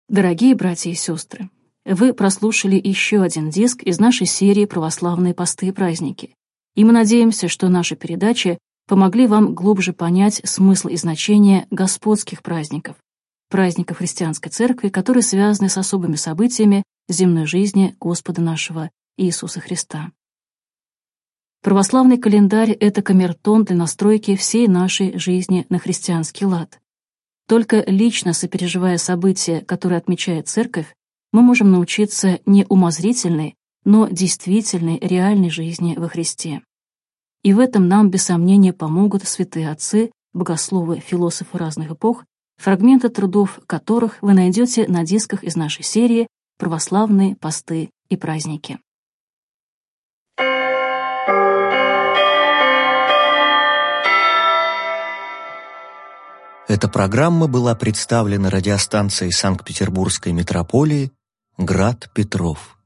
Дорогие братья и сестры, вы прослушали еще один диск из нашей серии «Православные посты и праздники». И мы надеемся, что наши передачи помогли вам глубже понять смысл и значение господских праздников, праздников христианской церкви, которые связаны с особыми событиями земной жизни Господа нашего Иисуса Христа. Православный календарь — это камертон для настройки всей нашей жизни на христианский лад. Только лично сопереживая события, которые отмечает Церковь, мы можем научиться не умозрительной, но действительной, реальной жизни во Христе. И в этом нам, без сомнения, помогут святые отцы, богословы, философы разных эпох, фрагменты трудов которых вы найдете на дисках из нашей серии «Православные посты и праздники». Эта программа была представлена радиостанцией Санкт-Петербургской митрополии «Град Петров».